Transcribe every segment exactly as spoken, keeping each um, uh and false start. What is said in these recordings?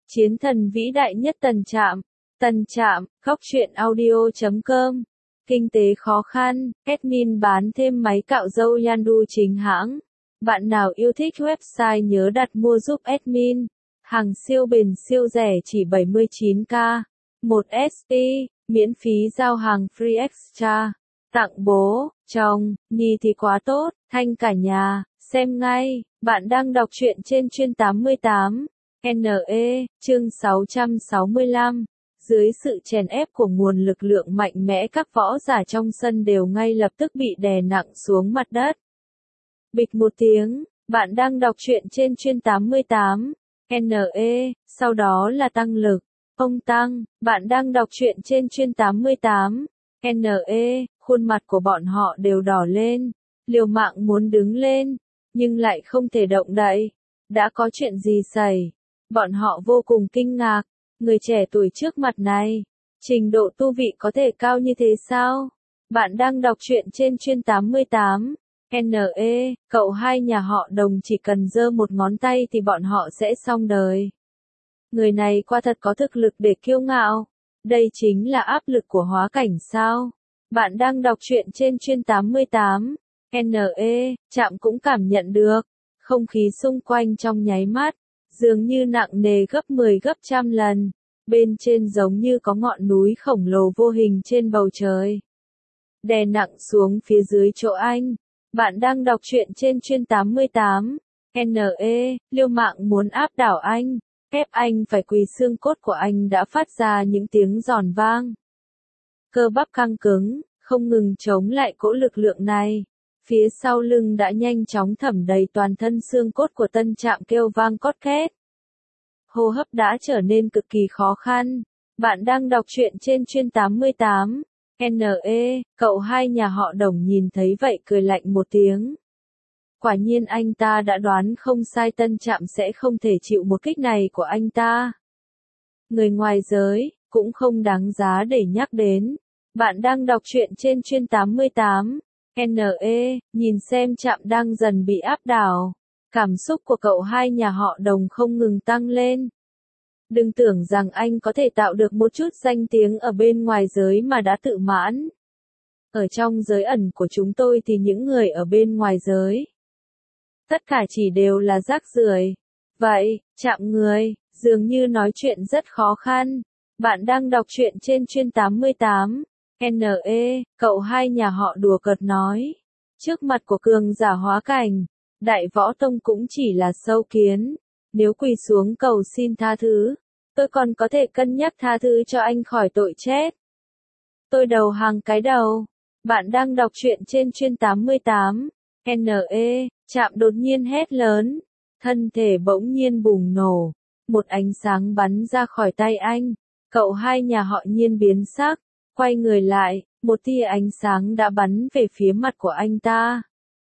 Chiến thần vĩ đại nhất Tần Trạm. Tần Trạm, góc truyện audio chấm com. Kinh tế khó khăn, admin bán thêm máy cạo râu Yandu chính hãng. Bạn nào yêu thích website nhớ đặt mua giúp admin. Hàng siêu bền siêu rẻ chỉ bảy mươi chín k. một S P, miễn phí giao hàng free extra. Tặng bố, chồng, Nhi thì quá tốt, thanh cả nhà, xem ngay. Bạn đang đọc truyện trên chuyên tám mươi tám. N E, chương sáu trăm sáu mươi lăm. Dưới sự chèn ép của nguồn lực lượng mạnh mẽ, các võ giả trong sân đều ngay lập tức bị đè nặng xuống mặt đất. Bịch một tiếng, bạn đang đọc truyện trên chuyên tám mươi tám. N E, sau đó là tăng lực. Ông Tăng, bạn đang đọc truyện trên chuyên tám mươi tám. N E, khuôn mặt của bọn họ đều đỏ lên, liều mạng muốn đứng lên, nhưng lại không thể động đậy. Đã có chuyện gì xảy? Bọn họ vô cùng kinh ngạc, người trẻ tuổi trước mặt này, trình độ tu vị có thể cao như thế sao? Bạn đang đọc truyện trên chuyên tám mươi tám. N E, cậu hai nhà họ Đồng chỉ cần giơ một ngón tay thì bọn họ sẽ xong đời. Người này quả thật có thực lực để kiêu ngạo. Đây chính là áp lực của hóa cảnh sao? Bạn đang đọc truyện trên chuyên tám mươi tám. N E, Trạm cũng cảm nhận được. Không khí xung quanh trong nháy mắt, dường như nặng nề gấp mười gấp trăm lần. Bên trên giống như có ngọn núi khổng lồ vô hình trên bầu trời. Đè nặng xuống phía dưới chỗ anh. Bạn đang đọc truyện trên chuyên tám mươi tám. N E, liều mạng muốn áp đảo anh. Ép anh phải quỳ, xương cốt của anh đã phát ra những tiếng giòn vang. Cơ bắp căng cứng, không ngừng chống lại cỗ lực lượng này. Phía sau lưng đã nhanh chóng thẩm đầy toàn thân, xương cốt của Tân Trạm kêu vang cót két. Hô hấp đã trở nên cực kỳ khó khăn. Bạn đang đọc truyện trên chuyên tám mươi tám. N E, cậu hai nhà họ Đồng nhìn thấy vậy cười lạnh một tiếng. Quả nhiên anh ta đã đoán không sai, Tân Trạm sẽ không thể chịu một kích này của anh ta. Người ngoài giới, cũng không đáng giá để nhắc đến. Bạn đang đọc truyện trên chuyên tám mươi tám. N E, nhìn xem Trạm đang dần bị áp đảo. Cảm xúc của cậu hai nhà họ Đồng không ngừng tăng lên. Đừng tưởng rằng anh có thể tạo được một chút danh tiếng ở bên ngoài giới mà đã tự mãn. Ở trong giới ẩn của chúng tôi thì những người ở bên ngoài giới, tất cả chỉ đều là rác rưởi. Vậy, Trạm người, dường như nói chuyện rất khó khăn. Bạn đang đọc truyện trên chuyên tám mươi tám. N E, cậu hai nhà họ đùa cợt nói. Trước mặt của cường giả hóa cảnh, Đại Võ Tông cũng chỉ là sâu kiến. Nếu quỳ xuống cầu xin tha thứ, tôi còn có thể cân nhắc tha thứ cho anh khỏi tội chết. Tôi đầu hàng cái đầu. Bạn đang đọc truyện trên chuyên tám mươi tám. N E, Trạm đột nhiên hét lớn. Thân thể bỗng nhiên bùng nổ. Một ánh sáng bắn ra khỏi tay anh. Cậu hai nhà họ Nhiên biến sắc. Quay người lại, một tia ánh sáng đã bắn về phía mặt của anh ta.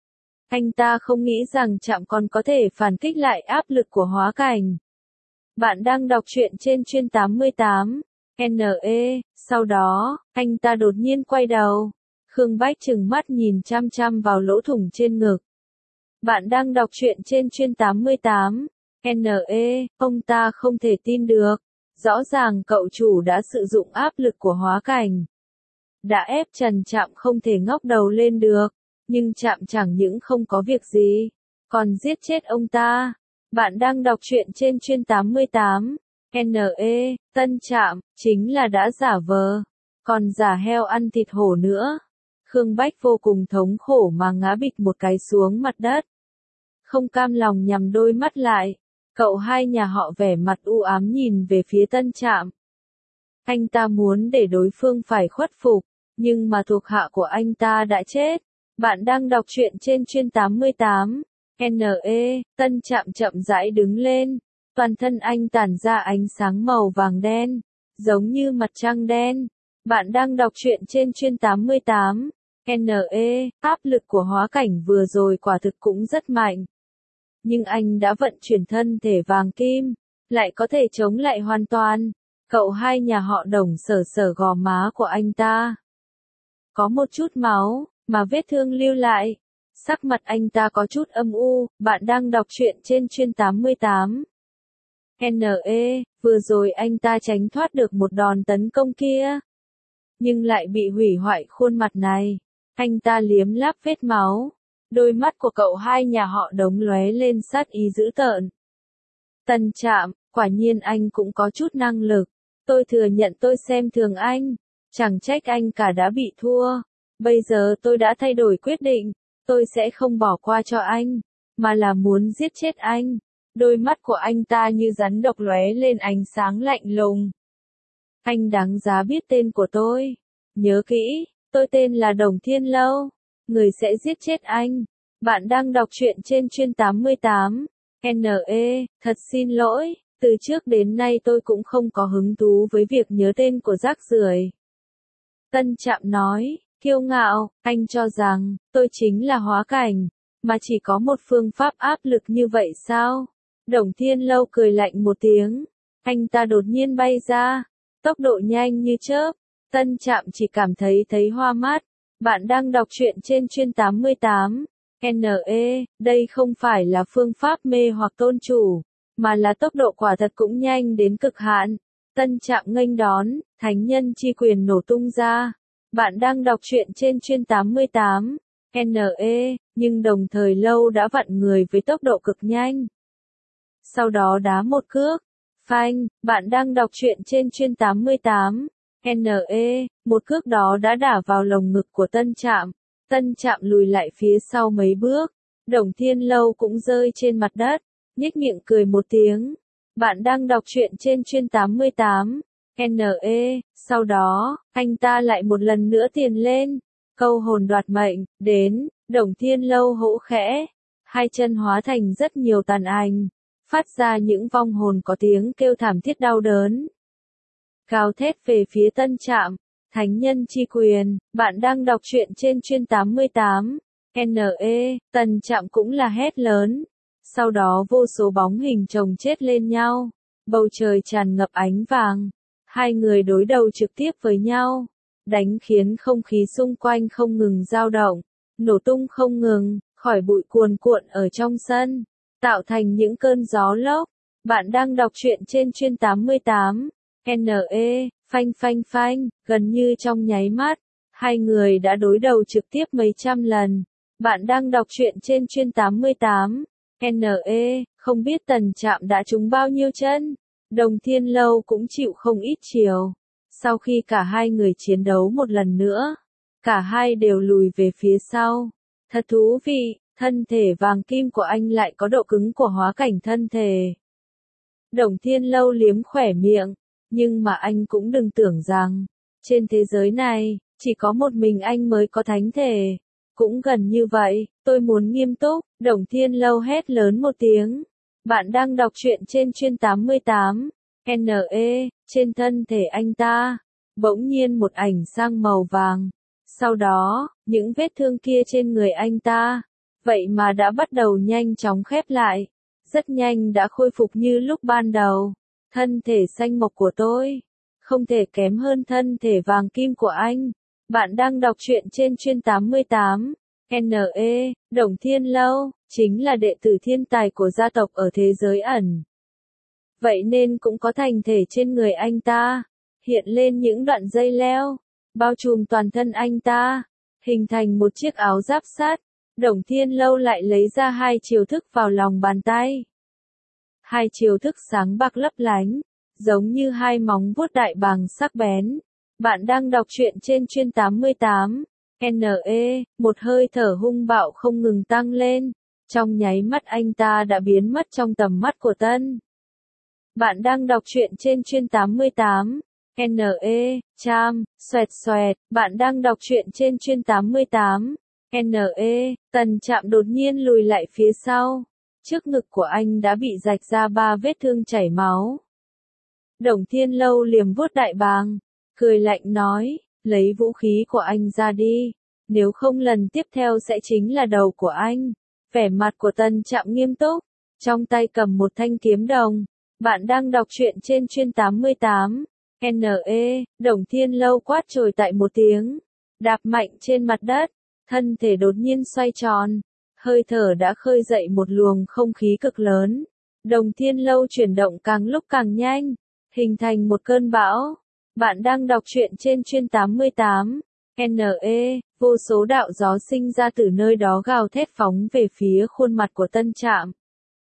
Anh ta không nghĩ rằng Trạm còn có thể phản kích lại áp lực của hóa cảnh. Bạn đang đọc truyện trên chuyên tám mươi tám. N E, sau đó, anh ta đột nhiên quay đầu. Khương Bách trừng mắt nhìn chăm chăm vào lỗ thủng trên ngực. Bạn đang đọc truyện trên chuyên tám mươi tám. N E, ông ta không thể tin được. Rõ ràng cậu chủ đã sử dụng áp lực của hóa cảnh. Đã ép Trần Trạm không thể ngóc đầu lên được. Nhưng Trạm chẳng những không có việc gì, còn giết chết ông ta. Bạn đang đọc truyện trên chuyên tám mươi tám. N E, Tân Trạm, chính là đã giả vờ. Còn giả heo ăn thịt hổ nữa. Khương Bách vô cùng thống khổ mà ngã bịch một cái xuống mặt đất. Không cam lòng nhắm đôi mắt lại. Cậu hai nhà họ vẻ mặt u ám nhìn về phía Tân Trạm. Anh ta muốn để đối phương phải khuất phục, nhưng mà thuộc hạ của anh ta đã chết. Bạn đang đọc truyện trên chuyên tám mươi tám. N E, Tân Trạm chậm rãi đứng lên. Toàn thân anh tản ra ánh sáng màu vàng đen, giống như mặt trăng đen. Bạn đang đọc truyện trên chuyên tám mươi tám. N E, áp lực của hóa cảnh vừa rồi quả thực cũng rất mạnh. Nhưng anh đã vận chuyển thân thể vàng kim, lại có thể chống lại hoàn toàn. Cậu hai nhà họ Đồng sờ sờ gò má của anh ta. Có một chút máu, mà vết thương lưu lại. Sắc mặt anh ta có chút âm u. Bạn đang đọc truyện trên chuyên tám mươi tám. N E, Vừa rồi anh ta tránh thoát được một đòn tấn công kia, nhưng lại bị hủy hoại khuôn mặt này. Anh ta liếm láp vết máu. Đôi mắt của cậu hai nhà họ Đống lóe lên sát ý dữ tợn. Tân Trạm, quả nhiên anh cũng có chút năng lực. Tôi thừa nhận tôi xem thường anh. Chẳng trách anh cả đã bị thua. Bây giờ tôi đã thay đổi quyết định. Tôi sẽ không bỏ qua cho anh, mà là muốn giết chết anh. Đôi mắt của anh ta như rắn độc lóe lên ánh sáng lạnh lùng. Anh đáng giá biết tên của tôi. Nhớ kỹ, tôi tên là Đồng Thiên Lâu. Người sẽ giết chết anh. Bạn đang đọc truyện trên chuyên tám mươi tám. N E, thật xin lỗi, từ trước đến nay tôi cũng không có hứng thú với việc nhớ tên của rác rưởi. Tân Trạm nói, kiêu ngạo, anh cho rằng, tôi chính là hóa cảnh, mà chỉ có một phương pháp áp lực như vậy sao? Đồng Thiên Lâu cười lạnh một tiếng, anh ta đột nhiên bay ra, tốc độ nhanh như chớp. Tân Trạm chỉ cảm thấy thấy hoa mắt. Bạn đang đọc truyện trên chuyên tám mươi tám. N E, đây không phải là phương pháp mê hoặc tôn chủ, mà là tốc độ quả thật cũng nhanh đến cực hạn. Tân Trạm nghênh đón, thánh nhân chi quyền nổ tung ra. Bạn đang đọc truyện trên chuyên tám mươi tám. N E, nhưng đồng thời Lâu đã vặn người với tốc độ cực nhanh. Sau đó đá một cước. Phanh, bạn đang đọc truyện trên chuyên tám mươi tám. N E, một cước đó đã đả vào lồng ngực của Tân Trạm. Tân Trạm lùi lại phía sau mấy bước. Đồng Thiên Lâu cũng rơi trên mặt đất, nhếch miệng cười một tiếng. Bạn đang đọc truyện trên chuyên tám mươi tám. N E, sau đó, anh ta lại một lần nữa tiền lên. Câu hồn đoạt mệnh, đến, Đồng Thiên Lâu hỗ khẽ. Hai chân hóa thành rất nhiều tàn ảnh, phát ra những vong hồn có tiếng kêu thảm thiết đau đớn. Gào thét về phía Tân Trạm, thánh nhân chi quyền, bạn đang đọc truyện trên chuyên tám mươi tám. N E, Tân Trạm cũng là hét lớn. Sau đó vô số bóng hình chồng chết lên nhau, bầu trời tràn ngập ánh vàng. Hai người đối đầu trực tiếp với nhau, đánh khiến không khí xung quanh không ngừng dao động, nổ tung không ngừng, khỏi bụi cuồn cuộn ở trong sân, tạo thành những cơn gió lốc. Bạn đang đọc truyện trên chuyên tám mươi tám. N E, phanh phanh phanh, gần như trong nháy mắt, hai người đã đối đầu trực tiếp mấy trăm lần. Bạn đang đọc truyện trên chuyên tám mươi tám. N E, không biết Tân Trạm đã trúng bao nhiêu chân. Đồng Thiên Lâu cũng chịu không ít chiều. Sau khi cả hai người chiến đấu một lần nữa, cả hai đều lùi về phía sau. Thật thú vị, thân thể vàng kim của anh lại có độ cứng của hóa cảnh thân thể. Đồng Thiên Lâu liếm khỏe miệng. Nhưng mà anh cũng đừng tưởng rằng, trên thế giới này, chỉ có một mình anh mới có thánh thể. Cũng gần như vậy, tôi muốn nghiêm túc. Đồng Thiên Lâu hét lớn một tiếng. Bạn đang đọc truyện trên chuyên tám mươi tám. N E, trên thân thể anh ta, bỗng nhiên một ảnh sang màu vàng. Sau đó, những vết thương kia trên người anh ta, vậy mà đã bắt đầu nhanh chóng khép lại. Rất nhanh đã khôi phục như lúc ban đầu. Thân thể xanh mộc của tôi, không thể kém hơn thân thể vàng kim của anh. Bạn đang đọc truyện trên chuyên tám mươi tám. N E, Đồng Thiên Lâu, chính là đệ tử thiên tài của gia tộc ở thế giới ẩn. Vậy nên cũng có thành thể trên người anh ta, hiện lên những đoạn dây leo, bao trùm toàn thân anh ta, hình thành một chiếc áo giáp sắt. Đồng Thiên Lâu lại lấy ra hai chiêu thức vào lòng bàn tay. Hai chiêu thức sáng bạc lấp lánh, giống như hai móng vuốt đại bàng sắc bén. Bạn đang đọc truyện trên chuyên tám mươi tám. N E, một hơi thở hung bạo không ngừng tăng lên. Trong nháy mắt anh ta đã biến mất trong tầm mắt của Tân. Bạn đang đọc truyện trên chuyên tám mươi tám. N E, cham, xoẹt xoẹt, bạn đang đọc truyện trên chuyên tám mươi tám. N E, Tân Trạm đột nhiên lùi lại phía sau. Trước ngực của anh đã bị rạch ra ba vết thương chảy máu. Đồng Thiên Lâu liềm vuốt đại bàng, cười lạnh nói, lấy vũ khí của anh ra đi, nếu không lần tiếp theo sẽ chính là đầu của anh. Vẻ mặt của Tân Trạm nghiêm túc, trong tay cầm một thanh kiếm đồng. Bạn đang đọc truyện trên chuyên tám mươi tám. N E, Đồng Thiên Lâu quát trồi tại một tiếng, đạp mạnh trên mặt đất, thân thể đột nhiên xoay tròn. Hơi thở đã khơi dậy một luồng không khí cực lớn. Đồng Thiên Lâu chuyển động càng lúc càng nhanh, hình thành một cơn bão. Bạn đang đọc truyện trên chuyên tám mươi tám. N E, vô số đạo gió sinh ra từ nơi đó gào thét phóng về phía khuôn mặt của Tân Trạm.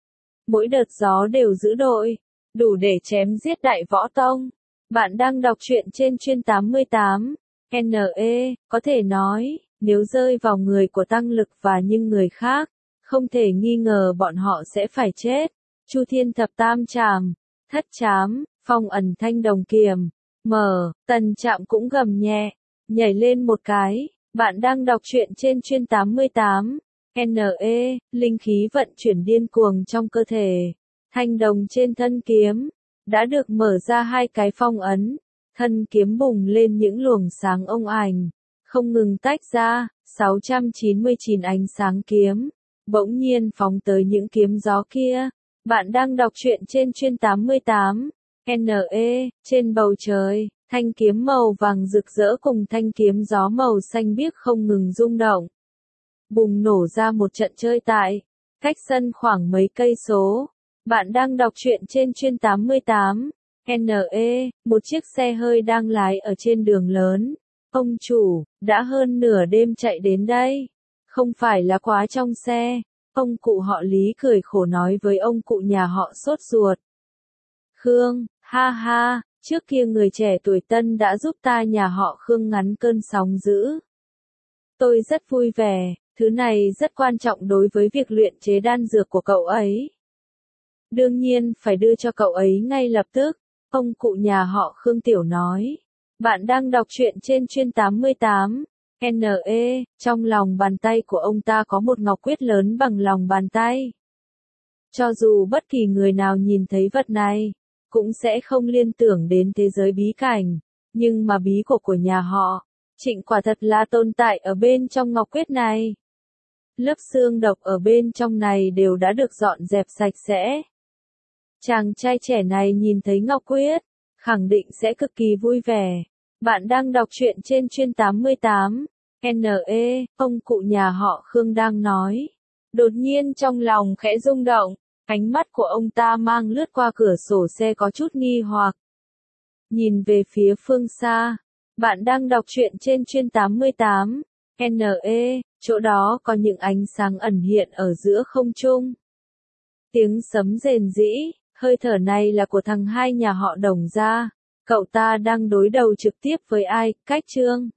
Mỗi đợt gió đều dữ dội, đủ để chém giết đại võ tông. Bạn đang đọc truyện trên chuyên tám mươi tám. N E, có thể nói, nếu rơi vào người của Tăng Lực và những người khác, không thể nghi ngờ bọn họ sẽ phải chết. Chu Thiên Thập Tam Trảm, Thất Trám, Phong Ẩn Thanh Đồng Kiềm. Mở, Tần Trạm cũng gầm nhẹ, nhảy lên một cái. Bạn đang đọc truyện trên chuyên tám mươi tám. N E, linh khí vận chuyển điên cuồng trong cơ thể. Thanh đồng trên thân kiếm đã được mở ra hai cái phong ấn. Thân kiếm bùng lên những luồng sáng ông ảnh, không ngừng tách ra. sáu trăm chín mươi chín ánh sáng kiếm bỗng nhiên phóng tới những kiếm gió kia. Bạn đang đọc truyện trên chuyên tám mươi tám. N E, trên bầu trời, thanh kiếm màu vàng rực rỡ cùng thanh kiếm gió màu xanh biếc không ngừng rung động. Bùng nổ ra một trận chơi tại, cách sân khoảng mấy cây số. Bạn đang đọc truyện trên chuyên tám mươi tám. N E, một chiếc xe hơi đang lái ở trên đường lớn. Ông chủ, đã hơn nửa đêm chạy đến đây. Không phải là quá trong xe. Ông cụ họ Lý cười khổ nói với ông cụ nhà họ sốt ruột. Khương, ha ha, trước kia người trẻ tuổi Tân đã giúp ta nhà họ Khương ngắn cơn sóng dữ. Tôi rất vui vẻ, thứ này rất quan trọng đối với việc luyện chế đan dược của cậu ấy. Đương nhiên phải đưa cho cậu ấy ngay lập tức, ông cụ nhà họ Khương Tiểu nói. Bạn đang đọc truyện trên chuyên tám mươi tám. N E, trong lòng bàn tay của ông ta có một ngọc quyết lớn bằng lòng bàn tay. Cho dù bất kỳ người nào nhìn thấy vật này, cũng sẽ không liên tưởng đến thế giới bí cảnh, nhưng mà bí cổ của nhà họ Trịnh quả thật là tồn tại ở bên trong ngọc quyết này. Lớp xương độc ở bên trong này đều đã được dọn dẹp sạch sẽ. Chàng trai trẻ này nhìn thấy ngọc quyết, khẳng định sẽ cực kỳ vui vẻ. Bạn đang đọc truyện trên chuyên tám mươi tám. N E, ông cụ nhà họ Khương đang nói. Đột nhiên trong lòng khẽ rung động, ánh mắt của ông ta mang lướt qua cửa sổ xe có chút nghi hoặc. Nhìn về phía phương xa. Bạn đang đọc truyện trên chuyên tám mươi tám. N E, chỗ đó có những ánh sáng ẩn hiện ở giữa không trung. Tiếng sấm rền rĩ, hơi thở này là của thằng hai nhà họ Đồng gia. Cậu ta đang đối đầu trực tiếp với ai, Cách Trương.